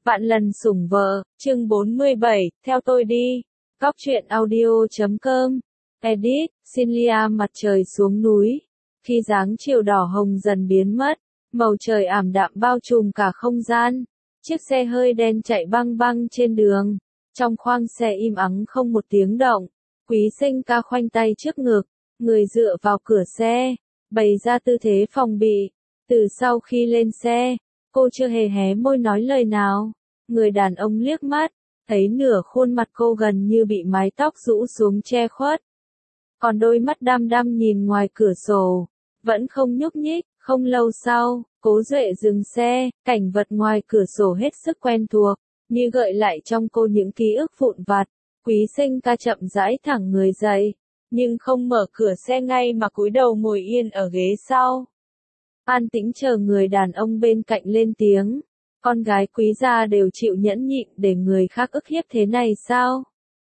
Vạn lần sủng vợ, chương 47, theo tôi đi. Góc truyện audio.com. Edit, Cinlia. Mặt trời xuống núi. Khi dáng chiều đỏ hồng dần biến mất, màu trời ảm đạm bao trùm cả không gian. Chiếc xe hơi đen chạy băng băng trên đường. Trong khoang xe im ắng không một tiếng động. Quý Sinh ca khoanh tay trước ngực, người dựa vào cửa xe, bày ra tư thế phòng bị. Từ sau khi lên xe, cô chưa hề hé môi nói lời nào. Người đàn ông liếc mắt, thấy nửa khuôn mặt cô gần như bị mái tóc rũ xuống che khuất. Còn đôi mắt đăm đăm nhìn ngoài cửa sổ, vẫn không nhúc nhích. Không lâu sau, Cố Duệ dừng xe, cảnh vật ngoài cửa sổ hết sức quen thuộc, như gợi lại trong cô những ký ức vụn vặt. Quý Sinh ca chậm rãi thẳng người dậy, nhưng không mở cửa xe ngay mà cúi đầu ngồi yên ở ghế sau. An tĩnh chờ người đàn ông bên cạnh lên tiếng. Con gái Quý gia đều chịu nhẫn nhịn để người khác ức hiếp thế này sao?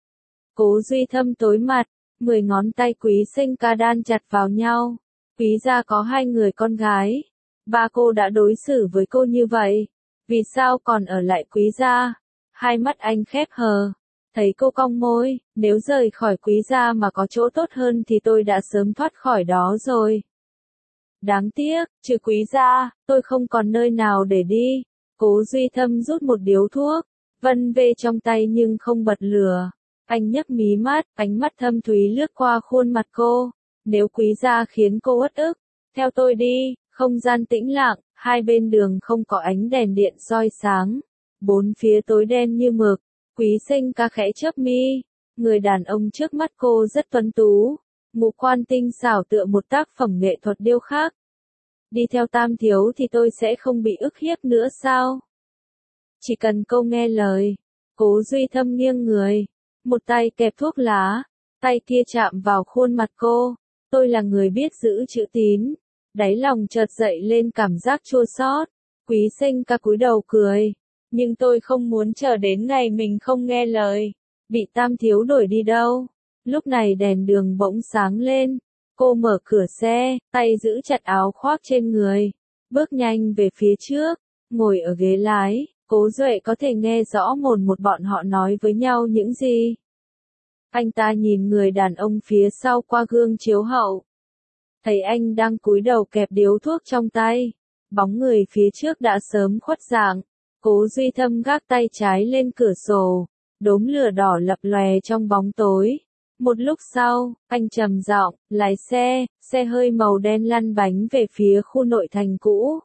Cố Duy Thâm tối mặt, 10 ngón tay Quý Sinh ca đan chặt vào nhau. Quý gia có 2 người con gái. Ba cô đã đối xử với cô như vậy, vì sao còn ở lại Quý gia? Hai mắt anh khép hờ. Thấy cô cong môi, nếu rời khỏi Quý gia mà có chỗ tốt hơn thì tôi đã sớm thoát khỏi đó rồi. Đáng tiếc, trừ Quý gia, tôi không còn nơi nào để đi. Cố Duy Thâm rút một điếu thuốc, vân vê trong tay nhưng không bật lửa. Anh nhấc mí mắt, ánh mắt thâm thúy lướt qua khuôn mặt cô. Nếu Quý gia khiến cô uất ức, theo tôi đi. Không gian tĩnh lặng, hai bên đường không có ánh đèn điện soi sáng. Bốn phía tối đen như mực. Quý Sinh ca khẽ chớp mi. Người đàn ông trước mắt cô rất tuấn tú, ngũ quan tinh xảo tựa một tác phẩm nghệ thuật điêu khắc. Đi theo Tam thiếu thì tôi sẽ không bị ức hiếp nữa sao? Chỉ cần cô nghe lời. Cố Duy Thâm nghiêng người, một tay kẹp thuốc lá, tay kia chạm vào khuôn mặt cô. Tôi là người biết giữ chữ tín. Đáy lòng chợt dậy lên cảm giác chua xót. Quý Sinh ca cúi đầu cười. Nhưng tôi không muốn chờ đến ngày mình không nghe lời, bị Tam thiếu đuổi đi đâu. Lúc này đèn đường bỗng sáng lên. Cô mở cửa xe, tay giữ chặt áo khoác trên người, bước nhanh về phía trước, ngồi ở ghế lái. Cố Duệ có thể nghe rõ mồn một bọn họ nói với nhau những gì. Anh ta nhìn người đàn ông phía sau qua gương chiếu hậu. Thấy anh đang cúi đầu kẹp điếu thuốc trong tay. Bóng người phía trước đã sớm khuất dạng. Cố Duy Thâm gác tay trái lên cửa sổ. Đốm lửa đỏ lập lòe trong bóng tối. Một lúc sau, anh trầm giọng, lái xe, xe hơi màu đen lăn bánh về phía khu nội thành cũ.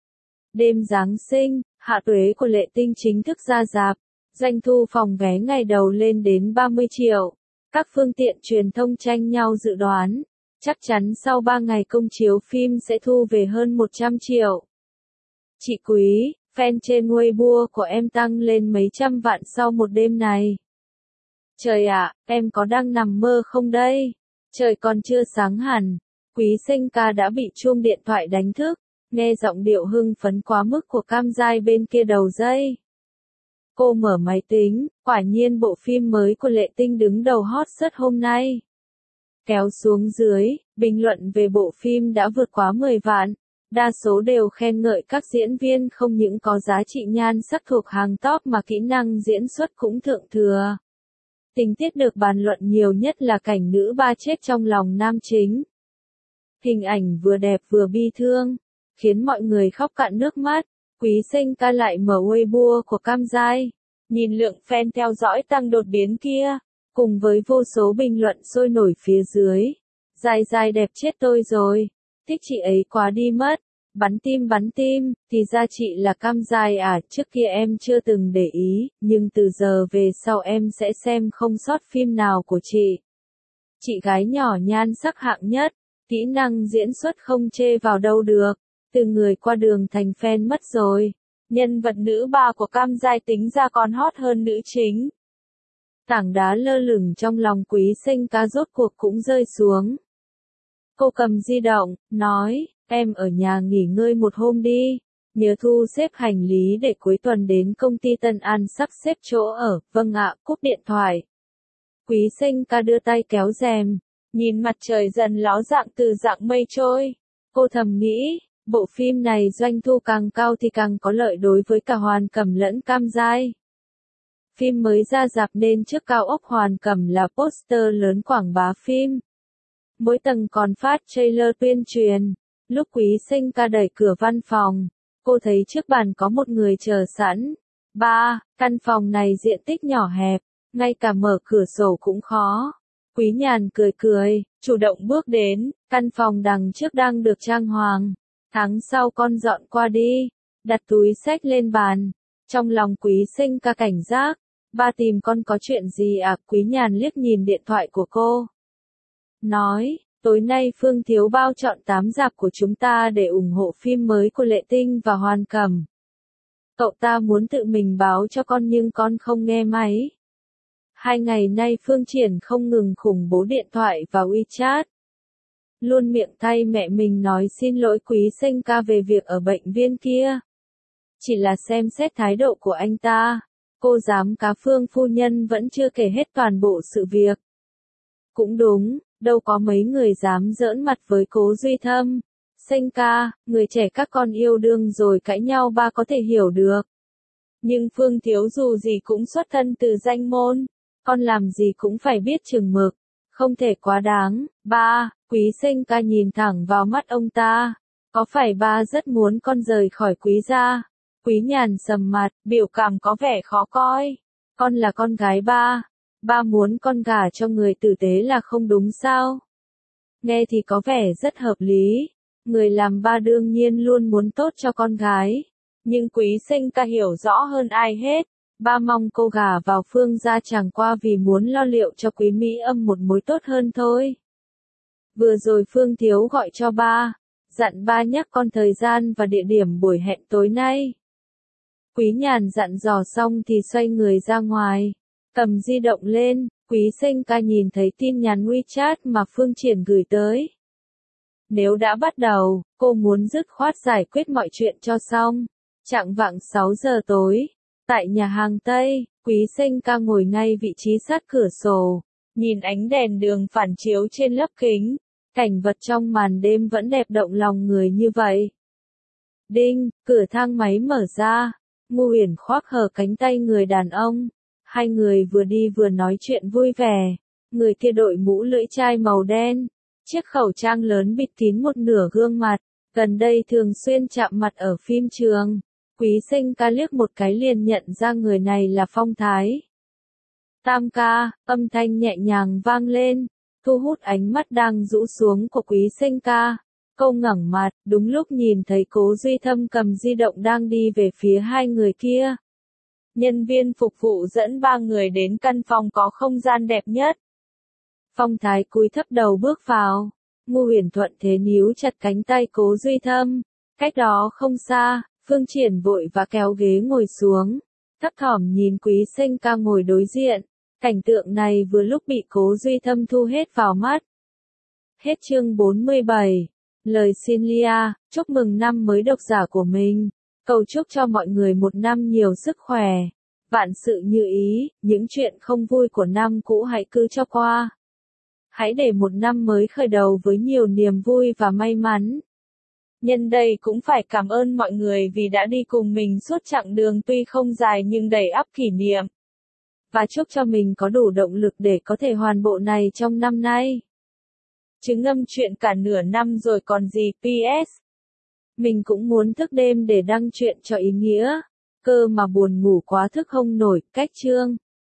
Đêm Giáng sinh, hạ tuế của Lệ Tinh chính thức ra rạp. Doanh thu phòng vé ngày đầu lên đến 30 triệu. Các phương tiện truyền thông tranh nhau dự đoán. Chắc chắn sau 3 ngày công chiếu phim sẽ thu về hơn 100 triệu. Chị Quý, fan trên Weibo của em tăng lên mấy trăm vạn sau một đêm này. Trời ạ, em có đang nằm mơ không đây? Trời còn chưa sáng hẳn. Quý Sinh ca đã bị chuông điện thoại đánh thức. Nghe giọng điệu hưng phấn quá mức của Cam Giai bên kia đầu dây. Cô mở máy tính, quả nhiên bộ phim mới của Lệ Tinh đứng đầu hot search hôm nay. Kéo xuống dưới, bình luận về bộ phim đã vượt quá 10 vạn. Đa số đều khen ngợi các diễn viên không những có giá trị nhan sắc thuộc hàng top mà kỹ năng diễn xuất cũng thượng thừa. Tình tiết được bàn luận nhiều nhất là cảnh nữ ba chết trong lòng nam chính. Hình ảnh vừa đẹp vừa bi thương, khiến mọi người khóc cạn nước mắt. Quý Sinh ca lại mở Weibo của Cam Giai, nhìn lượng fan theo dõi tăng đột biến kia, cùng với vô số bình luận sôi nổi phía dưới. Giai Giai đẹp chết tôi rồi, thích chị ấy quá đi mất. Bắn tim, thì ra chị là Cam Giai à, trước kia em chưa từng để ý, nhưng từ giờ về sau em sẽ xem không sót phim nào của chị. Chị gái nhỏ nhan sắc hạng nhất, kỹ năng diễn xuất không chê vào đâu được, từ người qua đường thành fan mất rồi. Nhân vật nữ ba của Cam Giai tính ra còn hot hơn nữ chính. Tảng đá lơ lửng trong lòng Quý Sinh ca rốt cuộc cũng rơi xuống. Cô cầm di động, nói, em ở nhà nghỉ ngơi một hôm đi, nhớ thu xếp hành lý để cuối tuần đến công ty Tân An sắp xếp chỗ ở. Vâng ạ, cúp điện thoại. Quý Sinh ca đưa tay kéo rèm, nhìn mặt trời dần ló dạng từ dạng mây trôi. Cô thầm nghĩ, Bộ phim này doanh thu càng cao thì càng có lợi đối với cả Hoàn Cẩm lẫn Cam Giai. Phim mới ra rạp nên trước cao ốc Hoàn Cẩm là poster lớn quảng bá phim. Mỗi tầng còn phát trailer tuyên truyền. Lúc Quý Sinh ca đẩy cửa văn phòng, cô thấy trước bàn có một người chờ sẵn. Căn phòng này diện tích nhỏ hẹp, ngay cả mở cửa sổ cũng khó. Quý Nhàn cười cười, chủ động bước đến, căn phòng đằng trước đang được trang hoàng. Tháng sau con dọn qua đi, đặt túi xách lên bàn. Trong lòng Quý Sinh ca cảnh giác, ba tìm con có chuyện gì à? Quý Nhàn liếc nhìn điện thoại của cô. Nói, tối nay Phương Thiếu bao chọn 8 rạp của chúng ta để ủng hộ phim mới của Lệ Tinh và Hoàn Cẩm. Cậu ta muốn tự mình báo cho con nhưng con không nghe máy. 2 ngày nay Phương Triển không ngừng khủng bố điện thoại và WeChat. Luôn miệng thay mẹ mình nói xin lỗi Quý Sinh ca về việc ở bệnh viện kia. Chỉ là xem xét thái độ của anh ta, cô giám cá Phương phu nhân vẫn chưa kể hết toàn bộ sự việc. Cũng đúng, đâu có mấy người dám giỡn mặt với Cố Duy Thâm. Sinh ca, người trẻ các con yêu đương rồi cãi nhau ba có thể hiểu được. Nhưng Phương Thiếu dù gì cũng xuất thân từ danh môn, con làm gì cũng phải biết chừng mực, không thể quá đáng. Quý Sinh ca nhìn thẳng vào mắt ông ta. Có phải ba rất muốn con rời khỏi Quý gia? Quý Nhàn sầm mặt, biểu cảm có vẻ khó coi. Con là con gái ba muốn con gả cho người tử tế là không đúng sao? Nghe thì có vẻ rất hợp lý. Người làm ba đương nhiên luôn muốn tốt cho con gái. Nhưng Quý Sinh ca hiểu rõ hơn ai hết. Ba mong cô gả vào Phương gia chẳng qua vì muốn lo liệu cho Quý Mỹ Âm một mối tốt hơn thôi. Vừa rồi Phương Thiếu gọi cho ba, dặn ba nhắc con thời gian và địa điểm buổi hẹn tối nay. Quý Nhàn dặn dò xong thì xoay người ra ngoài, cầm di động lên. Quý Sinh ca nhìn thấy tin nhắn WeChat mà Phương Triển gửi tới. Nếu đã bắt đầu, cô muốn dứt khoát giải quyết mọi chuyện cho xong. Chạng vạng 6 giờ tối, tại nhà hàng Tây, Quý Sinh ca ngồi ngay vị trí sát cửa sổ, nhìn ánh đèn đường phản chiếu trên lớp kính. Cảnh vật trong màn đêm vẫn đẹp động lòng người như vậy. Đinh, cửa thang máy mở ra. Ngô Uyển khoác hở cánh tay người đàn ông. Hai người vừa đi vừa nói chuyện vui vẻ. Người kia đội mũ lưỡi chai màu đen. Chiếc khẩu trang lớn bịt kín một nửa gương mặt. Gần đây thường xuyên chạm mặt ở phim trường. Quý Sinh ca liếc một cái liền nhận ra người này là Phong Thái. Tam ca, âm thanh nhẹ nhàng vang lên, thu hút ánh mắt đang rũ xuống của Quý Sinh ca. Cô ngẩng mặt, đúng lúc nhìn thấy Cố Duy Thâm cầm di động đang đi về phía hai người kia. Nhân viên phục vụ dẫn ba người đến căn phòng có không gian đẹp nhất. Phong Thái cúi thấp đầu bước vào. Ngô Uyển thuận thế níu chặt cánh tay Cố Duy Thâm. Cách đó không xa, Phương Triển vội và kéo ghế ngồi xuống. Thấp thỏm nhìn Quý Sinh ca ngồi đối diện. Cảnh tượng này vừa lúc bị Cố Duy Thâm thu hết vào mắt. Hết chương 47. Lời xin Lia, chúc mừng năm mới độc giả của mình. Cầu chúc cho mọi người một năm nhiều sức khỏe. Vạn sự như ý, những chuyện không vui của năm cũ hãy cứ cho qua. Hãy để một năm mới khởi đầu với nhiều niềm vui và may mắn. Nhân đây cũng phải cảm ơn mọi người vì đã đi cùng mình suốt chặng đường tuy không dài nhưng đầy ắp kỷ niệm. Và chúc cho mình có đủ động lực để có thể hoàn bộ này trong năm nay. Chứ ngâm chuyện cả nửa năm rồi còn gì. PS. Mình cũng muốn thức đêm để đăng chuyện cho ý nghĩa. Cơ mà buồn ngủ quá thức không nổi. Cách chương.